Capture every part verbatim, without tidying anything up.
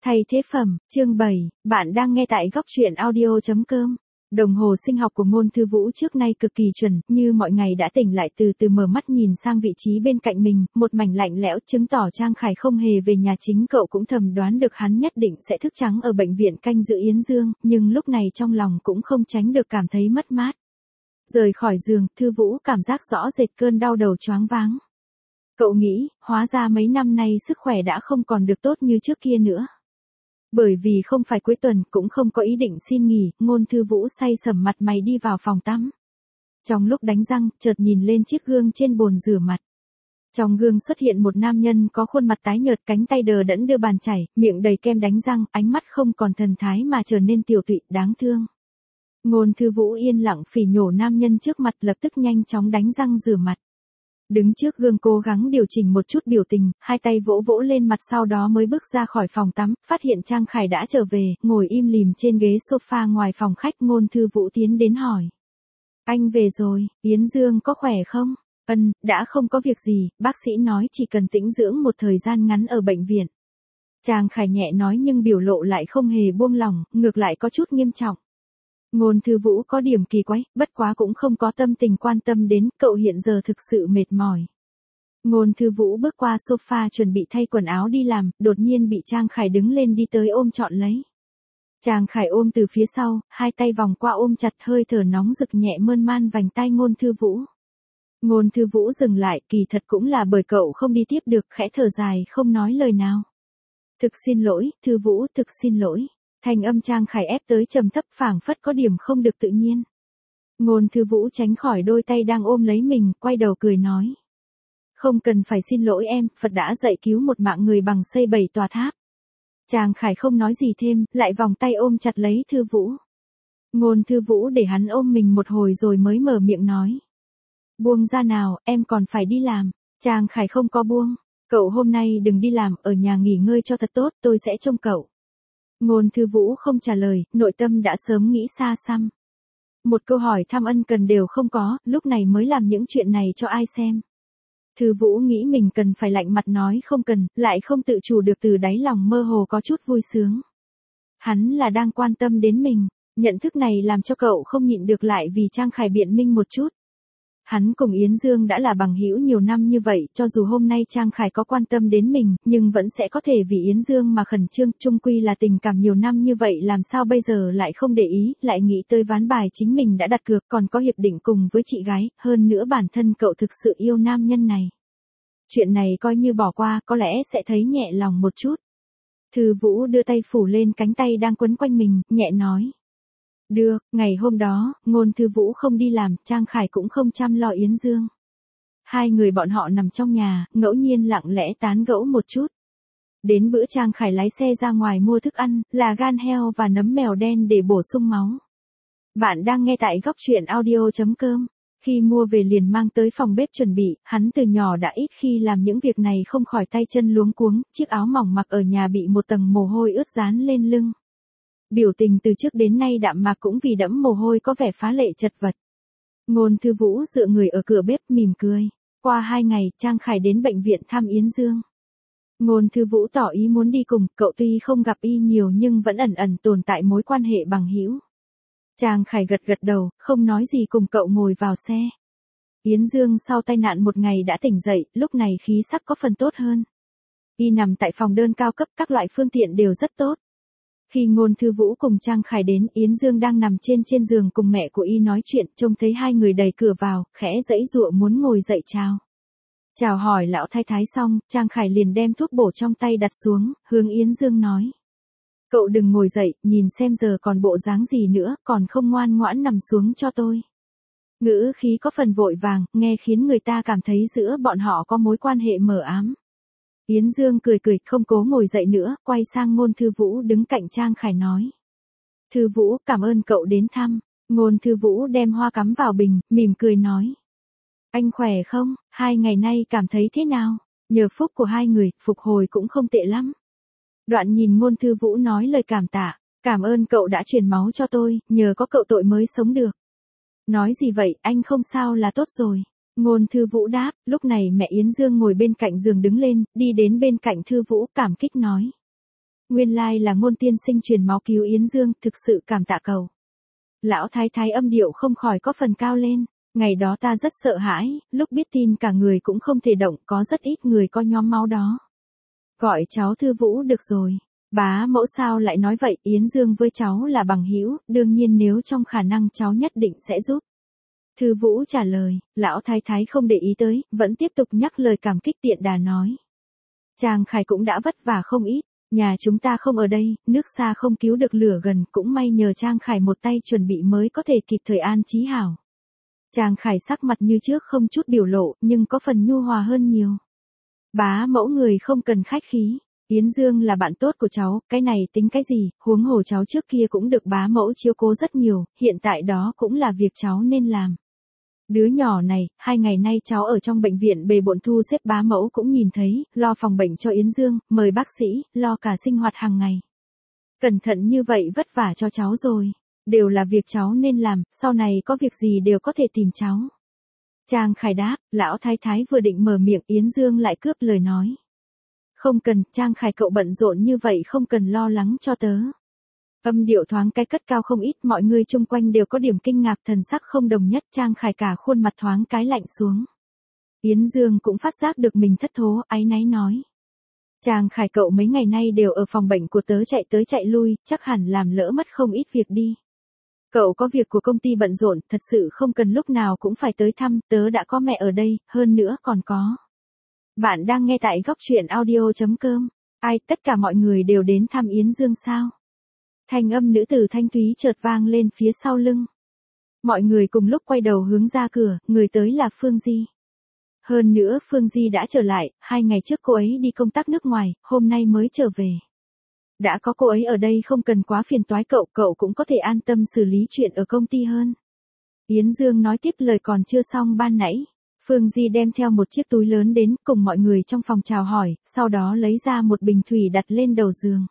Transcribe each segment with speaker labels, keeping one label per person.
Speaker 1: Thay thế phẩm, chương bảy, bạn đang nghe tại góc truyện audio chấm com. Đồng hồ sinh học của Ngôn Thư Vũ trước nay cực kỳ chuẩn, như mọi ngày đã tỉnh lại từ từ mở mắt nhìn sang vị trí bên cạnh mình, một mảnh lạnh lẽo chứng tỏ Trang Khải không hề về nhà. Chính cậu cũng thầm đoán được hắn nhất định sẽ thức trắng ở bệnh viện canh giữ Yến Dương, nhưng lúc này trong lòng cũng không tránh được cảm thấy mất mát. Rời khỏi giường, Thư Vũ cảm giác rõ rệt cơn đau đầu choáng váng. Cậu nghĩ, hóa ra mấy năm nay sức khỏe đã không còn được tốt như trước kia nữa. Bởi vì không phải cuối tuần cũng không có ý định xin nghỉ, Ngôn Thư Vũ say sẩm mặt mày đi vào phòng tắm. Trong lúc đánh răng, chợt nhìn lên chiếc gương trên bồn rửa mặt. Trong gương xuất hiện một nam nhân có khuôn mặt tái nhợt, cánh tay đờ đẫn đưa bàn chảy, miệng đầy kem đánh răng, ánh mắt không còn thần thái mà trở nên tiều tụy, đáng thương. Ngôn Thư Vũ yên lặng phỉ nhổ nam nhân trước mặt, lập tức nhanh chóng đánh răng rửa mặt. Đứng trước gương cố gắng điều chỉnh một chút biểu tình, hai tay vỗ vỗ lên mặt, sau đó mới bước ra khỏi phòng tắm, phát hiện Trang Khải đã trở về, ngồi im lìm trên ghế sofa ngoài phòng khách. Ngôn Thư Vũ tiến đến hỏi. Anh về rồi, Yến Dương có khỏe không? Ân, đã không có việc gì, bác sĩ nói chỉ cần tĩnh dưỡng một thời gian ngắn ở bệnh viện. Trang Khải nhẹ nói nhưng biểu lộ lại không hề buông lỏng, ngược lại có chút nghiêm trọng. Ngôn Thư Vũ có điểm kỳ quái, bất quá cũng không có tâm tình quan tâm đến, cậu hiện giờ thực sự mệt mỏi. Ngôn Thư Vũ bước qua sofa chuẩn bị thay quần áo đi làm, đột nhiên bị Trang Khải đứng lên đi tới ôm trọn lấy. Trang Khải ôm từ phía sau, hai tay vòng qua ôm chặt, hơi thở nóng rực nhẹ mơn man vành tai Ngôn Thư Vũ. Ngôn Thư Vũ dừng lại, kỳ thật cũng là bởi cậu không đi tiếp được, khẽ thở dài không nói lời nào. Thực xin lỗi, Thư Vũ, thực xin lỗi. Thanh âm Trang Khải ép tới trầm thấp, phảng phất có điểm không được tự nhiên. Ngôn Thư Vũ tránh khỏi đôi tay đang ôm lấy mình, quay đầu cười nói. Không cần phải xin lỗi em, Phật đã dạy cứu một mạng người bằng xây bảy tòa tháp. Trang Khải không nói gì thêm, lại vòng tay ôm chặt lấy Thư Vũ. Ngôn Thư Vũ để hắn ôm mình một hồi rồi mới mở miệng nói. Buông ra nào, em còn phải đi làm. Trang Khải không có buông. Cậu hôm nay đừng đi làm, ở nhà nghỉ ngơi cho thật tốt, tôi sẽ trông cậu. Ngôn Thư Vũ không trả lời, nội tâm đã sớm nghĩ xa xăm. Một câu hỏi thăm ân cần đều không có, lúc này mới làm những chuyện này cho ai xem. Thư Vũ nghĩ mình cần phải lạnh mặt nói không cần, lại không tự chủ được, từ đáy lòng mơ hồ có chút vui sướng. Hắn là đang quan tâm đến mình, nhận thức này làm cho cậu không nhịn được lại vì Trang Khải biện minh một chút. Hắn cùng Yến Dương đã là bằng hữu nhiều năm như vậy, cho dù hôm nay Trang Khải có quan tâm đến mình, nhưng vẫn sẽ có thể vì Yến Dương mà khẩn trương, chung quy là tình cảm nhiều năm như vậy, làm sao bây giờ lại không để ý, lại nghĩ tới ván bài chính mình đã đặt cược, còn có hiệp định cùng với chị gái, hơn nữa bản thân cậu thực sự yêu nam nhân này. Chuyện này coi như bỏ qua, có lẽ sẽ thấy nhẹ lòng một chút. Thư Vũ đưa tay phủ lên cánh tay đang quấn quanh mình, nhẹ nói. Được, ngày hôm đó, Ngôn Thư Vũ không đi làm, Trang Khải cũng không chăm lo Yến Dương. Hai người bọn họ nằm trong nhà, ngẫu nhiên lặng lẽ tán gẫu một chút. Đến bữa Trang Khải lái xe ra ngoài mua thức ăn, là gan heo và nấm mèo đen để bổ sung máu. Bạn đang nghe tại góc truyện audio chấm com. Khi mua về liền mang tới phòng bếp chuẩn bị, hắn từ nhỏ đã ít khi làm những việc này, không khỏi tay chân luống cuống, chiếc áo mỏng mặc ở nhà bị một tầng mồ hôi ướt dán lên lưng. Biểu tình từ trước đến nay đạm mạc cũng vì đẫm mồ hôi có vẻ phá lệ chật vật. Ngôn Thư Vũ dựa người ở cửa bếp mỉm cười. Qua hai ngày, Trang Khải đến bệnh viện thăm Yến Dương. Ngôn Thư Vũ tỏ ý muốn đi cùng, cậu tuy không gặp y nhiều nhưng vẫn ẩn ẩn tồn tại mối quan hệ bằng hữu. Trang Khải gật gật đầu, không nói gì cùng cậu ngồi vào xe. Yến Dương sau tai nạn một ngày đã tỉnh dậy, lúc này khí sắc có phần tốt hơn. Y nằm tại phòng đơn cao cấp, các loại phương tiện đều rất tốt. Khi Ngôn Thư Vũ cùng Trang Khải đến, Yến Dương đang nằm trên trên giường cùng mẹ của y nói chuyện, trông thấy hai người đẩy cửa vào, khẽ giãy giụa muốn ngồi dậy chào. Chào hỏi lão thái thái xong, Trang Khải liền đem thuốc bổ trong tay đặt xuống, hướng Yến Dương nói. Cậu đừng ngồi dậy, nhìn xem giờ còn bộ dáng gì nữa, còn không ngoan ngoãn nằm xuống cho tôi. Ngữ khí có phần vội vàng, nghe khiến người ta cảm thấy giữa bọn họ có mối quan hệ mờ ám. Yến Dương cười cười, không cố ngồi dậy nữa, quay sang Ngôn Thư Vũ đứng cạnh Trang Khải nói. Thư Vũ, cảm ơn cậu đến thăm. Ngôn Thư Vũ đem hoa cắm vào bình, mỉm cười nói. Anh khỏe không, hai ngày nay cảm thấy thế nào? Nhờ phúc của hai người, phục hồi cũng không tệ lắm. Đoạn nhìn Ngôn Thư Vũ nói lời cảm tạ, cảm ơn cậu đã truyền máu cho tôi, nhờ có cậu tội mới sống được. Nói gì vậy, anh không sao là tốt rồi. Ngôn Thư Vũ đáp, lúc này mẹ Yến Dương ngồi bên cạnh giường đứng lên, đi đến bên cạnh Thư Vũ, cảm kích nói. Nguyên lai là Ngôn tiên sinh truyền máu cứu Yến Dương, thực sự cảm tạ cậu. Lão thái thái âm điệu không khỏi có phần cao lên. Ngày đó ta rất sợ hãi, lúc biết tin cả người cũng không thể động, có rất ít người có nhóm máu đó. Gọi cháu Thư Vũ được rồi. Bá mẫu sao lại nói vậy, Yến Dương với cháu là bằng hữu, đương nhiên nếu trong khả năng cháu nhất định sẽ giúp. Thư Vũ trả lời, lão thái thái không để ý tới, vẫn tiếp tục nhắc lời cảm kích tiện đà nói. Trang Khải cũng đã vất vả không ít, nhà chúng ta không ở đây, nước xa không cứu được lửa gần, cũng may nhờ Trang Khải một tay chuẩn bị mới có thể kịp thời an trí hảo. Trang Khải sắc mặt như trước không chút biểu lộ, nhưng có phần nhu hòa hơn nhiều. Bá mẫu người không cần khách khí, Yến Dương là bạn tốt của cháu, cái này tính cái gì, huống hồ cháu trước kia cũng được bá mẫu chiếu cố rất nhiều, hiện tại đó cũng là việc cháu nên làm. Đứa nhỏ này, hai ngày nay cháu ở trong bệnh viện bề bộn thu xếp bá mẫu cũng nhìn thấy, lo phòng bệnh cho Yến Dương, mời bác sĩ, lo cả sinh hoạt hàng ngày. Cẩn thận như vậy vất vả cho cháu rồi, đều là việc cháu nên làm, sau này có việc gì đều có thể tìm cháu. Trang Khải đáp, lão thái thái vừa định mở miệng Yến Dương lại cướp lời nói. Không cần, Trang Khải cậu bận rộn như vậy không cần lo lắng cho tớ. Âm điệu thoáng cái cất cao không ít, mọi người chung quanh đều có điểm kinh ngạc, thần sắc không đồng nhất, Trang Khải cả khuôn mặt thoáng cái lạnh xuống. Yến Dương cũng phát giác được mình thất thố, áy náy nói. Trang Khải cậu mấy ngày nay đều ở phòng bệnh của tớ chạy tới chạy lui, chắc hẳn làm lỡ mất không ít việc đi. Cậu có việc của công ty bận rộn, thật sự không cần lúc nào cũng phải tới thăm, tớ đã có mẹ ở đây, hơn nữa còn có. Bạn đang nghe tại góc truyện audio chấm com. Ai, tất cả mọi người đều đến thăm Yến Dương sao? Thanh âm nữ tử thanh thúy chợt vang lên phía sau lưng. Mọi người cùng lúc quay đầu hướng ra cửa, người tới là Phương Di. Hơn nữa Phương Di đã trở lại, hai ngày trước cô ấy đi công tác nước ngoài, hôm nay mới trở về. Đã có cô ấy ở đây không cần quá phiền toái cậu, cậu cũng có thể an tâm xử lý chuyện ở công ty hơn. Yến Dương nói tiếp lời còn chưa xong ban nãy. Phương Di đem theo một chiếc túi lớn đến cùng mọi người trong phòng chào hỏi, sau đó lấy ra một bình thủy đặt lên đầu giường.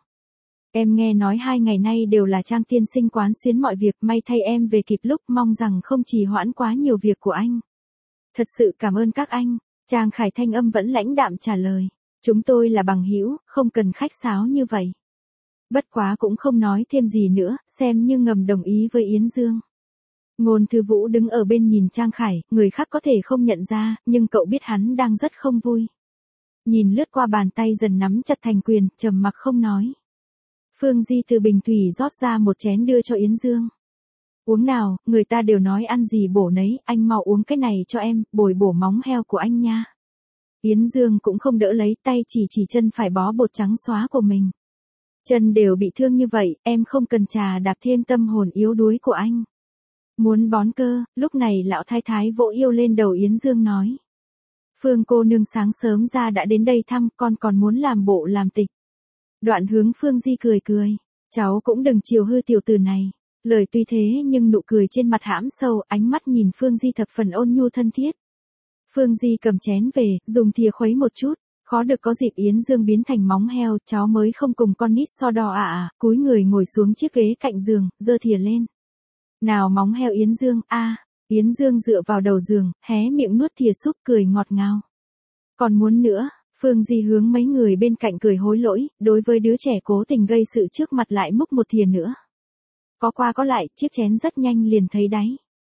Speaker 1: Em nghe nói hai ngày nay đều là Trang tiên sinh quán xuyến mọi việc, may thay em về kịp lúc, mong rằng không trì hoãn quá nhiều việc của anh. Thật sự cảm ơn các anh, Trang Khải thanh âm vẫn lãnh đạm trả lời. Chúng tôi là bằng hữu, không cần khách sáo như vậy. Bất quá cũng không nói thêm gì nữa, xem như ngầm đồng ý với Yến Dương. Ngôn Thư Vũ đứng ở bên nhìn Trang Khải, người khác có thể không nhận ra, nhưng cậu biết hắn đang rất không vui. Nhìn lướt qua bàn tay dần nắm chặt thành quyền, trầm mặc không nói. Phương Di từ bình thủy rót ra một chén đưa cho Yến Dương. Uống nào, người ta đều nói ăn gì bổ nấy, anh mau uống cái này cho em, bồi bổ móng heo của anh nha. Yến Dương cũng không đỡ lấy, tay chỉ chỉ chân phải bó bột trắng xóa của mình. Chân đều bị thương như vậy, em không cần trà đạp thêm tâm hồn yếu đuối của anh. Muốn bón cơ, lúc này lão thái thái vỗ yêu lên đầu Yến Dương nói. Phương cô nương sáng sớm ra đã đến đây thăm, con còn muốn làm bộ làm tịch. Đoạn hướng Phương Di cười cười, cháu cũng đừng chiều hư tiểu tử này. Lời tuy thế nhưng nụ cười trên mặt hãm sâu, ánh mắt nhìn Phương Di thập phần ôn nhu thân thiết. Phương Di cầm chén về, dùng thìa khuấy một chút, khó được có dịp Yến Dương biến thành móng heo, cháu mới không cùng con nít so đo à à, cúi người ngồi xuống chiếc ghế cạnh giường, giơ thìa lên. Nào móng heo Yến Dương, a à, Yến Dương dựa vào đầu giường, hé miệng nuốt thìa súp cười ngọt ngào. Còn muốn nữa, Phương Di hướng mấy người bên cạnh cười hối lỗi, đối với đứa trẻ cố tình gây sự trước mặt lại múc một thìa nữa. Có qua có lại, chiếc chén rất nhanh liền thấy đáy.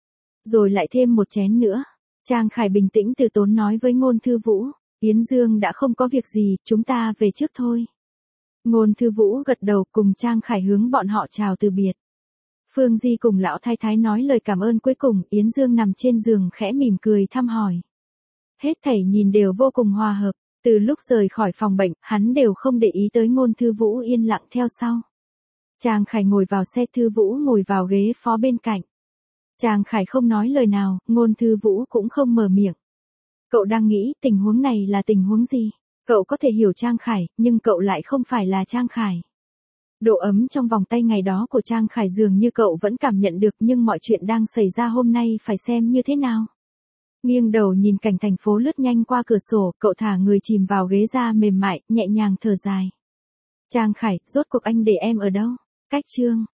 Speaker 1: Rồi lại thêm một chén nữa. Trang Khải bình tĩnh từ tốn nói với Ngôn Thư Vũ, Yến Dương đã không có việc gì, chúng ta về trước thôi. Ngôn Thư Vũ gật đầu cùng Trang Khải hướng bọn họ chào từ biệt. Phương Di cùng lão thái thái nói lời cảm ơn cuối cùng, Yến Dương nằm trên giường khẽ mỉm cười thăm hỏi. Hết thảy nhìn đều vô cùng hòa hợp, từ lúc rời khỏi phòng bệnh, hắn đều không để ý tới Ngôn Thư Vũ yên lặng theo sau. Trang Khải ngồi vào xe, Thư Vũ ngồi vào ghế phó bên cạnh. Trang Khải không nói lời nào, Ngôn Thư Vũ cũng không mở miệng. Cậu đang nghĩ tình huống này là tình huống gì? Cậu có thể hiểu Trang Khải, nhưng cậu lại không phải là Trang Khải. Độ ấm trong vòng tay ngày đó của Trang Khải dường như cậu vẫn cảm nhận được, nhưng mọi chuyện đang xảy ra hôm nay phải xem như thế nào. Nghiêng đầu nhìn cảnh thành phố lướt nhanh qua cửa sổ, cậu thả người chìm vào ghế da mềm mại, nhẹ nhàng thở dài. Trang Khải, rốt cuộc anh để em ở đâu? Cách chương